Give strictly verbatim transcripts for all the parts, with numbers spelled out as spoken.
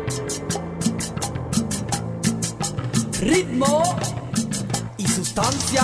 Ritmo y sustancia.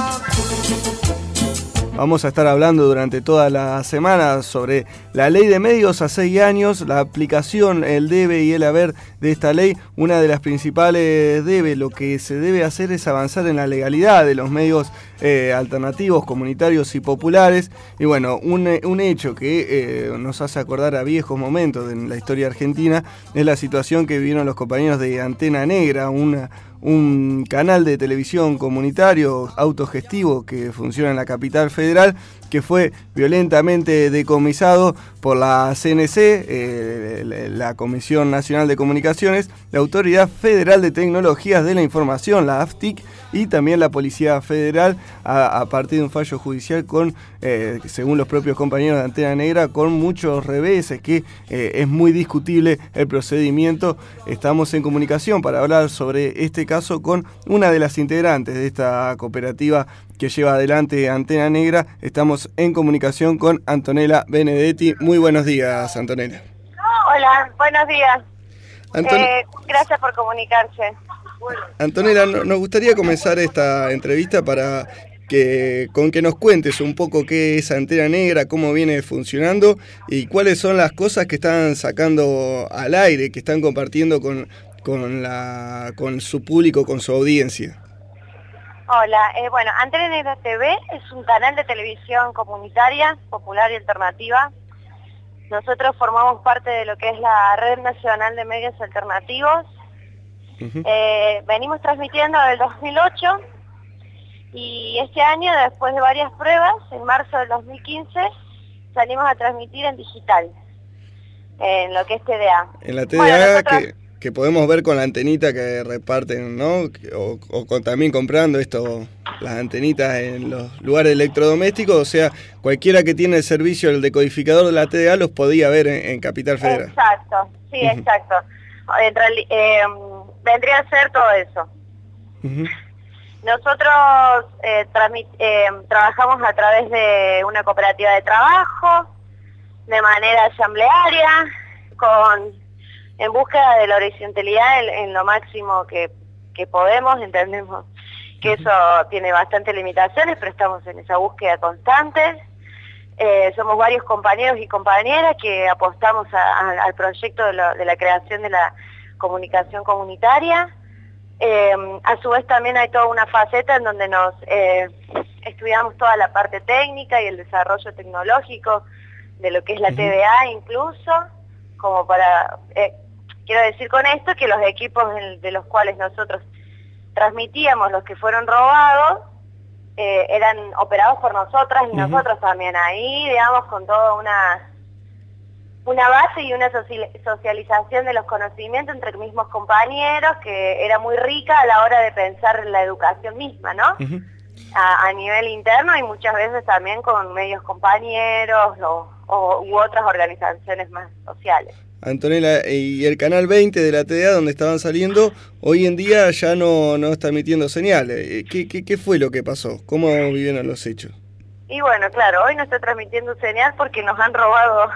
Vamos a estar hablando durante toda la semana sobre la ley de medios a seis años, la aplicación, el debe y el haber de esta ley. Una de las principales debe, lo que se debe hacer es avanzar en la legalidad de los medios eh, alternativos, comunitarios y populares. Y bueno, un, un hecho que eh, nos hace acordar a viejos momentos en la historia argentina es la situación que vivieron los compañeros de Antena Negra, una un canal de televisión comunitario autogestivo que funciona en la capital federal, que fue violentamente decomisado por la C N C, eh, la Comisión Nacional de Comunicaciones, la Autoridad Federal de Tecnologías de la Información, la A F T I C, y también la Policía Federal, a, a partir de un fallo judicial con, eh, según los propios compañeros de Antena Negra, con muchos reveses, que eh, es muy discutible el procedimiento. Estamos en comunicación para hablar sobre este caso con una de las integrantes de esta cooperativa que lleva adelante Antena Negra. Estamos en comunicación con Antonella Benedetti. Muy buenos días, Antonella. Hola, buenos días. Anton... Eh, gracias por comunicarse. Antonella, nos gustaría comenzar esta entrevista para que con que nos cuentes un poco qué es Antena Negra, cómo viene funcionando y cuáles son las cosas que están sacando al aire, que están compartiendo con, con, la, con su público, con su audiencia. Hola, eh, bueno, Antena Negra T V es un canal de televisión comunitaria, popular y alternativa. Nosotros formamos parte de lo que es la Red Nacional de Medios Alternativos. Uh-huh. Eh, venimos transmitiendo desde el dos mil ocho y este año, después de varias pruebas, en marzo del dos mil quince, salimos a transmitir en digital, en lo que es T D A. En la T D A, bueno, nosotros... que, que podemos ver con la antenita que reparten, ¿no? O, o con, también comprando esto, las antenitas en los lugares electrodomésticos, o sea, cualquiera que tiene el servicio del decodificador de la T D A los podía ver en, en Capital Federal. Exacto, sí, uh-huh. exacto. En reali- eh, vendría a ser todo eso. Uh-huh. Nosotros eh, transmit- eh, trabajamos a través de una cooperativa de trabajo, de manera asamblearia, con en búsqueda de la horizontalidad en, en lo máximo que, que podemos. Entendemos que eso tiene bastantes limitaciones, pero estamos en esa búsqueda constante. Eh, somos varios compañeros y compañeras que apostamos a, a, al proyecto de, lo, de la creación de la comunicación comunitaria. Eh, a su vez también hay toda una faceta en donde nos eh, estudiamos toda la parte técnica y el desarrollo tecnológico de lo que es la uh-huh. T V A incluso, como para, eh, quiero decir con esto que los equipos de, de los cuales nosotros transmitíamos, los que fueron robados, Eh, eran operados por nosotras y uh-huh. nosotros también, ahí digamos con toda una una base y una socialización de los conocimientos entre mismos compañeros que era muy rica a la hora de pensar en la educación misma, ¿no? Uh-huh. a, a nivel interno y muchas veces también con medios compañeros o, o, u otras organizaciones más sociales. Antonella, y el canal veinte de la T D A donde estaban saliendo, hoy en día ya no, no está emitiendo señales. ¿Qué, qué, ¿Qué fue lo que pasó? ¿Cómo vivieron los hechos? Y bueno, claro, hoy no está transmitiendo señal porque nos han robado.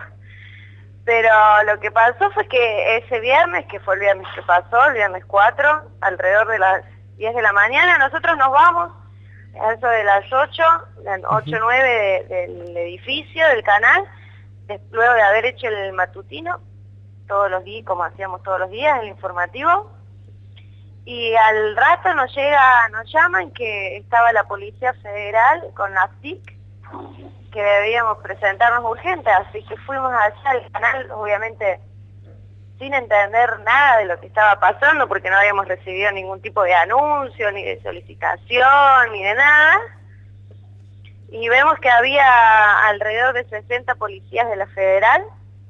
Pero lo que pasó fue que ese viernes, que fue el viernes que pasó, el viernes cuatro, alrededor de las diez de la mañana, nosotros nos vamos, a eso de las ocho, ocho o nueve de, del edificio, del canal, luego de haber hecho el matutino, todos los días, como hacíamos todos los días, el informativo, y al rato nos llega, nos llaman que estaba la Policía Federal con la F T I C, que debíamos presentarnos urgente, así que fuimos allá al canal, obviamente sin entender nada de lo que estaba pasando, porque no habíamos recibido ningún tipo de anuncio, ni de solicitación, ni de nada, y vemos que había alrededor de sesenta policías de la Federal,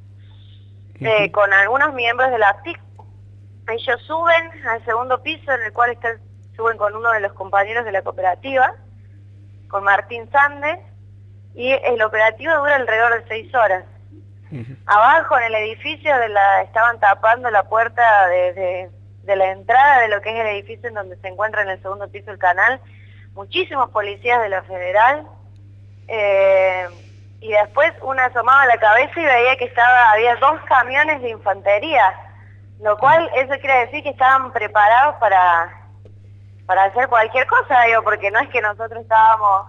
Eh, con algunos miembros de la F T I C. Ellos suben al segundo piso, en el cual están, suben con uno de los compañeros de la cooperativa, con Martín Sande, y el operativo dura alrededor de seis horas. Uh-huh. Abajo en el edificio de la, estaban tapando la puerta de, de, de la entrada de lo que es el edificio en donde se encuentra en el segundo piso el canal, muchísimos policías de la Federal, eh, y después una asomaba la cabeza y veía que estaba había dos camiones de infantería Lo cual, eso quiere decir que estaban preparados para, para hacer cualquier cosa, digo, porque no es que nosotros estábamos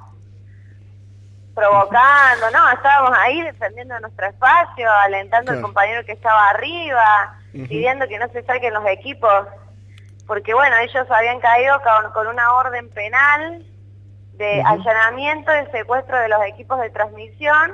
provocando, no, estábamos ahí defendiendo nuestro espacio, alentando Claro. al compañero que estaba arriba, Ujú. pidiendo que no se saquen los equipos, porque bueno, ellos habían caído con, con una orden penal de Ujú. allanamiento y secuestro de los equipos de transmisión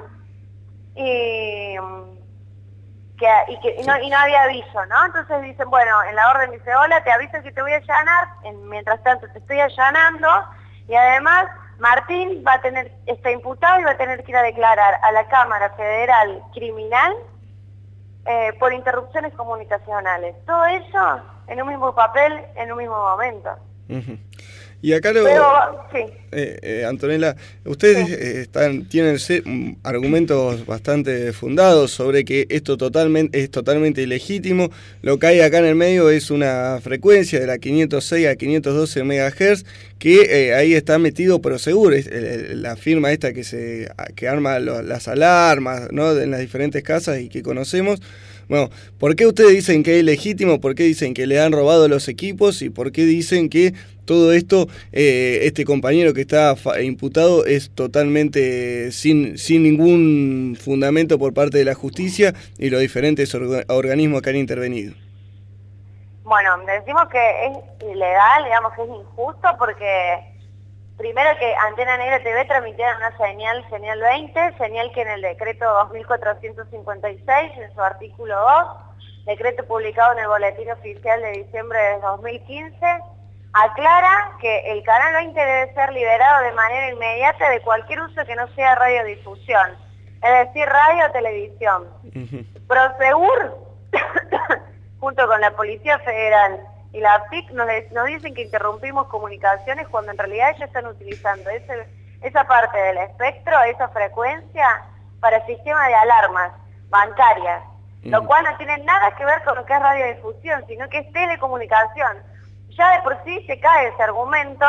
y que, y, que, y, no, y no había aviso, ¿no? Entonces dicen, bueno, en la orden dice, hola, te aviso que te voy a allanar, en, mientras tanto te estoy allanando, y además Martín va a tener, está imputado y va a tener que ir a declarar a la Cámara Federal Criminal eh, por interrupciones comunicacionales. Todo eso en un mismo papel, en un mismo momento. Uh-huh. Y acá lo... Pero, sí. Eh, eh, Antonella, ustedes Sí. eh, están, tienen se- mm, argumentos bastante fundados sobre que esto totalmente, es totalmente ilegítimo. Lo que hay acá en el medio es una frecuencia de la quinientos seis a quinientos doce megahertz que eh, ahí está metido Prosegur, es, eh, la firma esta que se que arma lo, las alarmas, ¿no?, en las diferentes casas y que conocemos. Bueno, ¿por qué ustedes dicen que es ilegítimo? ¿Por qué dicen que le han robado los equipos? ¿Y por qué dicen que todo esto, eh, este compañero que está imputado es totalmente sin, sin ningún fundamento por parte de la justicia y los diferentes orga- organismos que han intervenido? Bueno, decimos que es ilegal, digamos que es injusto porque primero que Antena Negra T V transmitía una señal, señal veinte, señal que en el decreto dos mil cuatrocientos cincuenta y seis, en su artículo dos, decreto publicado en el Boletín Oficial de diciembre de dos mil quince, aclara que el canal veinte debe ser liberado de manera inmediata de cualquier uso que no sea radiodifusión, es decir, radio o televisión. Uh-huh. Prosegur, junto con la Policía Federal y la A F I C, nos, nos dicen que interrumpimos comunicaciones cuando en realidad ellos están utilizando ese, esa parte del espectro, esa frecuencia, para el sistema de alarmas bancarias, uh-huh. Lo cual no tiene nada que ver con lo que es radiodifusión, sino que es telecomunicación. Ya de por sí se cae ese argumento,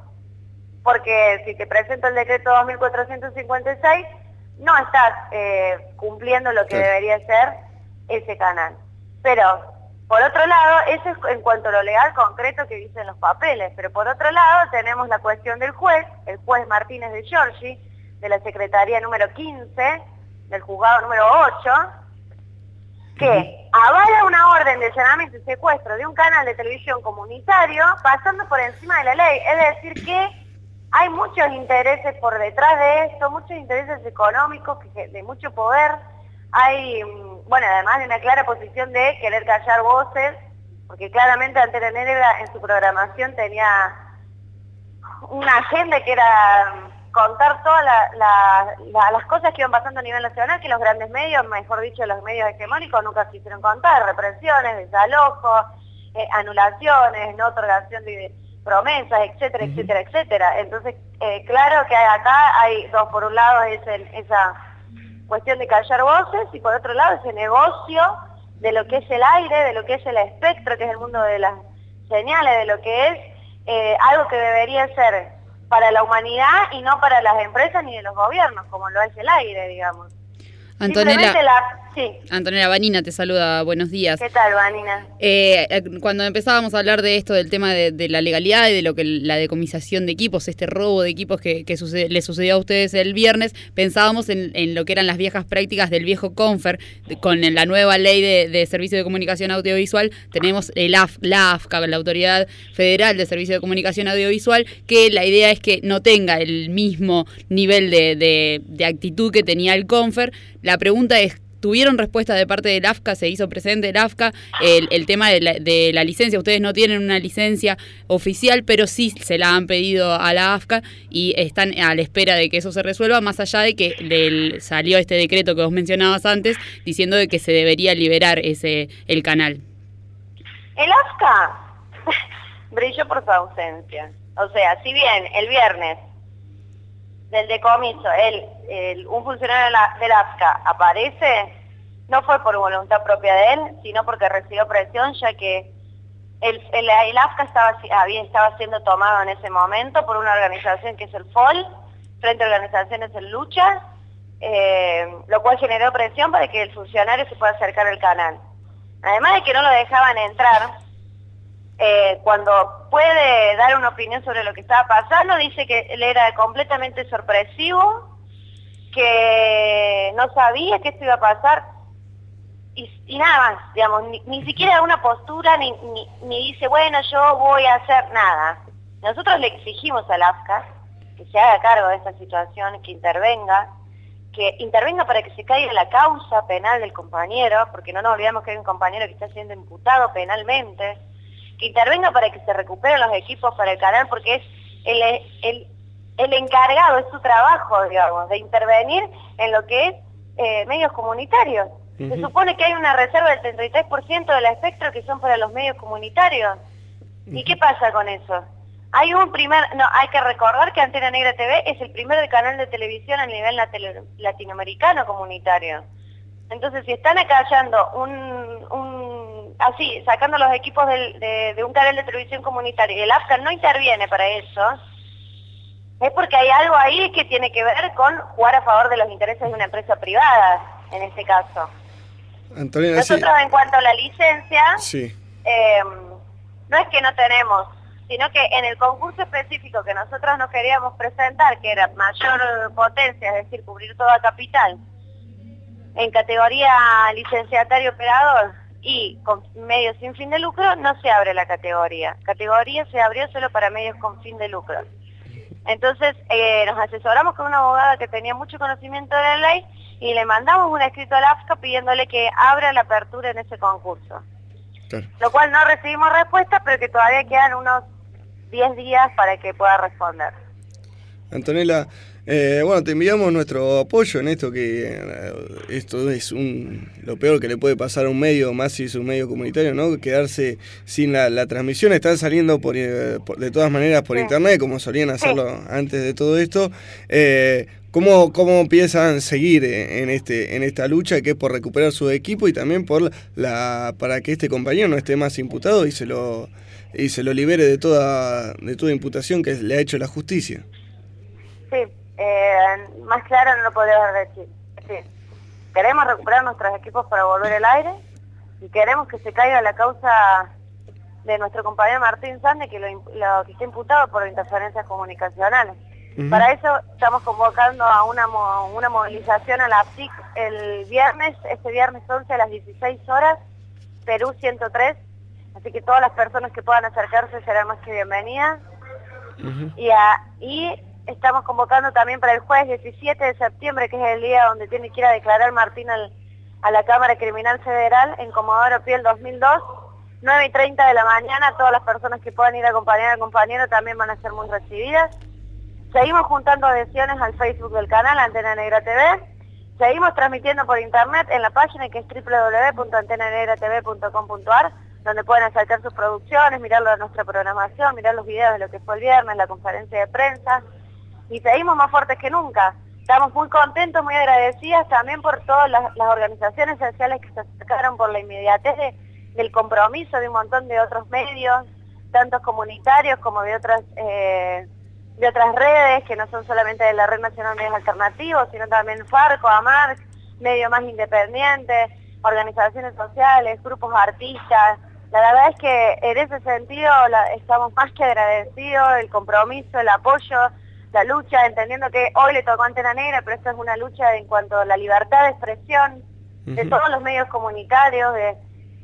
porque si te presento el decreto dos mil cuatrocientos cincuenta y seis, no estás eh, cumpliendo lo que sí. debería ser ese canal. Pero, por otro lado, eso es en cuanto a lo legal concreto que dicen los papeles, pero por otro lado tenemos la cuestión del juez, el juez Martínez de Giorgi, de la Secretaría número quince, del juzgado número ocho, que uh-huh. avala una orden de allanamiento y secuestro de un canal de televisión comunitario pasando por encima de la ley. Es decir que hay muchos intereses por detrás de esto, muchos intereses económicos, de mucho poder. Hay, bueno, además de una clara posición de querer callar voces, porque claramente Antena Negra en su programación tenía una agenda que era contar todas la, la, la, las cosas que iban pasando a nivel nacional, que los grandes medios, mejor dicho los medios hegemónicos, nunca quisieron contar: represiones, desalojos, eh, anulaciones, no otorgación de promesas, etcétera, uh-huh. etcétera, etcétera. Entonces, eh, claro que acá hay dos, por un lado es el, esa cuestión de callar voces, y por otro lado ese negocio de lo que es el aire, de lo que es el espectro, que es el mundo de las señales, de lo que es eh, algo que debería ser para la humanidad y no para las empresas ni de los gobiernos, como lo es el aire, digamos. Antonella, la... sí. Antonella Vanina te saluda, buenos días. ¿Qué tal, Vanina? Eh, cuando empezábamos a hablar de esto, del tema de, de la legalidad y de lo que la decomisación de equipos, este robo de equipos que, que sucede, le sucedió a ustedes el viernes, pensábamos en, en lo que eran las viejas prácticas del viejo Confer. Con la nueva ley de, de Servicio de Comunicación Audiovisual tenemos el A F, la A F C A, la Autoridad Federal de Servicio de Comunicación Audiovisual, que la idea es que no tenga el mismo nivel de, de, de actitud que tenía el Confer. La pregunta es, ¿tuvieron respuesta de parte del A F C A? ¿Se hizo presente el A F C A? El, el tema de la, de la licencia, ustedes no tienen una licencia oficial, pero sí se la han pedido a la A F C A y están a la espera de que eso se resuelva, más allá de que del, salió este decreto que vos mencionabas antes, diciendo de que se debería liberar ese el canal. El A F C A brilló por su ausencia. O sea, si bien el viernes del decomiso, él, el, un funcionario de la, del A F C A aparece, no fue por voluntad propia de él, sino porque recibió presión, ya que el, el, el A F C A estaba, había, estaba siendo tomado en ese momento por una organización que es el F O L, Frente a Organizaciones en Lucha, eh, lo cual generó presión para que el funcionario se pueda acercar al canal. además de que no lo dejaban entrar, eh, cuando puede dar una opinión sobre lo que estaba pasando, dice que él era completamente sorpresivo, que no sabía que esto iba a pasar, y, y nada más, digamos, ni, ni siquiera una postura, ni, ni, ni dice, bueno, yo voy a hacer nada. Nosotros le exigimos al A F C A que se haga cargo de esta situación, que intervenga, que intervenga para que se caiga la causa penal del compañero, porque no nos olvidamos que hay un compañero que está siendo imputado penalmente, que intervenga para que se recuperen los equipos para el canal, porque es el, el, el encargado, es su trabajo, digamos, de intervenir en lo que es eh, medios comunitarios. Uh-huh. Se supone que hay una reserva del treinta y tres por ciento del espectro que son para los medios comunitarios. ¿Y uh-huh. qué pasa con eso? Hay un primer, no, hay que recordar que Antena Negra T V es el primer canal de televisión a nivel latinoamericano comunitario. Entonces, si están acallando un, un así, sacando los equipos del, de, de un canal de televisión comunitario y el A F C A no interviene para eso, es porque hay algo ahí que tiene que ver con jugar a favor de los intereses de una empresa privada, en este caso. Antonella, Nosotros, sí. En cuanto a la licencia, sí. eh, no es que no tenemos, sino que en el concurso específico que nosotros nos queríamos presentar, que era mayor potencia, es decir, cubrir toda capital, en categoría licenciatario operador y con medios sin fin de lucro, no se abre la categoría. Categoría se abrió solo para medios con fin de lucro. Entonces eh, nos asesoramos con una abogada que tenía mucho conocimiento de la ley y le mandamos un escrito al A F C A pidiéndole que abra la apertura en ese concurso. Claro. Lo cual no recibimos respuesta, pero que todavía quedan unos diez días para que pueda responder. Antonella, eh, bueno, te enviamos nuestro apoyo en esto, que eh, esto es un, lo peor que le puede pasar a un medio, más si es un medio comunitario, ¿no? Quedarse sin la, la transmisión. Están saliendo por, eh, por, de todas maneras por sí. internet, como solían hacerlo sí. antes de todo esto. Eh, ¿Cómo, cómo piensan seguir en este en esta lucha, que es por recuperar su equipo y también por la para que este compañero no esté más imputado y se lo y se lo libere de toda de toda imputación que le ha hecho la justicia? Sí, eh, más claro no lo podría decir. Sí. Queremos recuperar nuestros equipos para volver al aire y queremos que se caiga la causa de nuestro compañero Martín Sande, que lo, lo que está imputado por interferencias comunicacionales. Uh-huh. Para eso estamos convocando a una, una movilización a la A P I C el viernes, este viernes once a las dieciséis horas, Perú ciento tres, así que todas las personas que puedan acercarse serán más que bienvenidas. Uh-huh. y, a, y estamos convocando también para el jueves diecisiete de septiembre, que es el día donde tiene que ir a declarar Martín al, a la Cámara Criminal Federal en Comodoro Pi el dos mil dos, nueve y treinta de la mañana. Todas las personas que puedan ir a acompañar al compañero también van a ser muy recibidas. Seguimos juntando adhesiones al Facebook del canal Antena Negra T V. Seguimos transmitiendo por internet en la página que es doble u doble u doble u punto antena negra t v punto com punto a r, donde pueden acercar sus producciones, mirarlo de nuestra programación, mirar los videos de lo que fue el viernes, la conferencia de prensa. Y seguimos más fuertes que nunca. Estamos muy contentos, muy agradecidas también por todas las, las organizaciones sociales que se acercaron, por la inmediatez de, del compromiso de un montón de otros medios, tanto comunitarios como de otras... Eh, de otras redes, que no son solamente de la Red Nacional de Medios Alternativos, sino también Farco, AMARC, Medio Más Independiente, organizaciones sociales, grupos artistas. La verdad es que en ese sentido la, estamos más que agradecidos, el compromiso, el apoyo, la lucha, entendiendo que hoy le tocó Antena Negra, pero esto es una lucha en cuanto a la libertad de expresión de uh-huh. todos los medios comunitarios, de,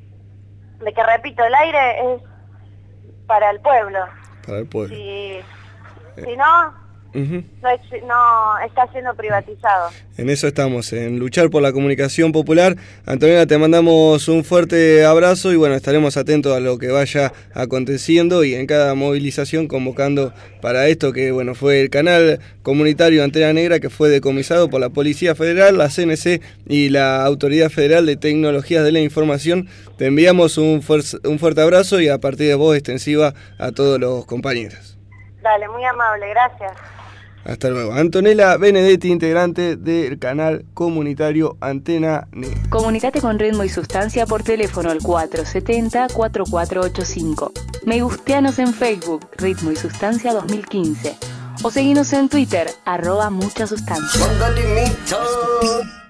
de que, repito, el aire es para el pueblo. Para el pueblo. Si, Si no, uh-huh. no, es, no está siendo privatizado. En eso estamos, en luchar por la comunicación popular. Antonella, te mandamos un fuerte abrazo y bueno, estaremos atentos a lo que vaya aconteciendo y en cada movilización convocando para esto, que bueno, fue el canal comunitario Antena Negra, que fue decomisado por la Policía Federal, la C N C y la Autoridad Federal de Tecnologías de la Información. Te enviamos un, fuer- un fuerte abrazo y a partir de vos extensiva a todos los compañeros. Dale, muy amable, gracias. Hasta luego. Antonella Benedetti, integrante del canal comunitario Antena Negra. Comunicate con Ritmo y Sustancia por teléfono al cuatro siete cero, cuatro cuatro ocho cinco. Me gusteanos en Facebook, Ritmo y Sustancia dos mil quince. O seguinos en Twitter, arroba mucha sustancia.